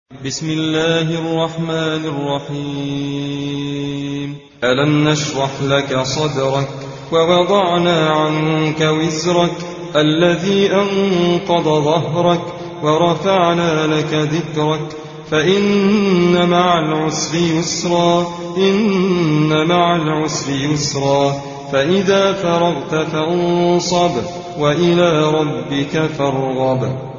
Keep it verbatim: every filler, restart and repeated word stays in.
بسم الله الرحمن الرحيم. ألم نشرح لك صدرك ووضعنا عنك وزرك الذي أنقض ظهرك ورفعنا لك ذكرك فإن مع العسر يسرا إن مع العسر يسرا فإذا فرغت فانصب وإلى ربك فارغب.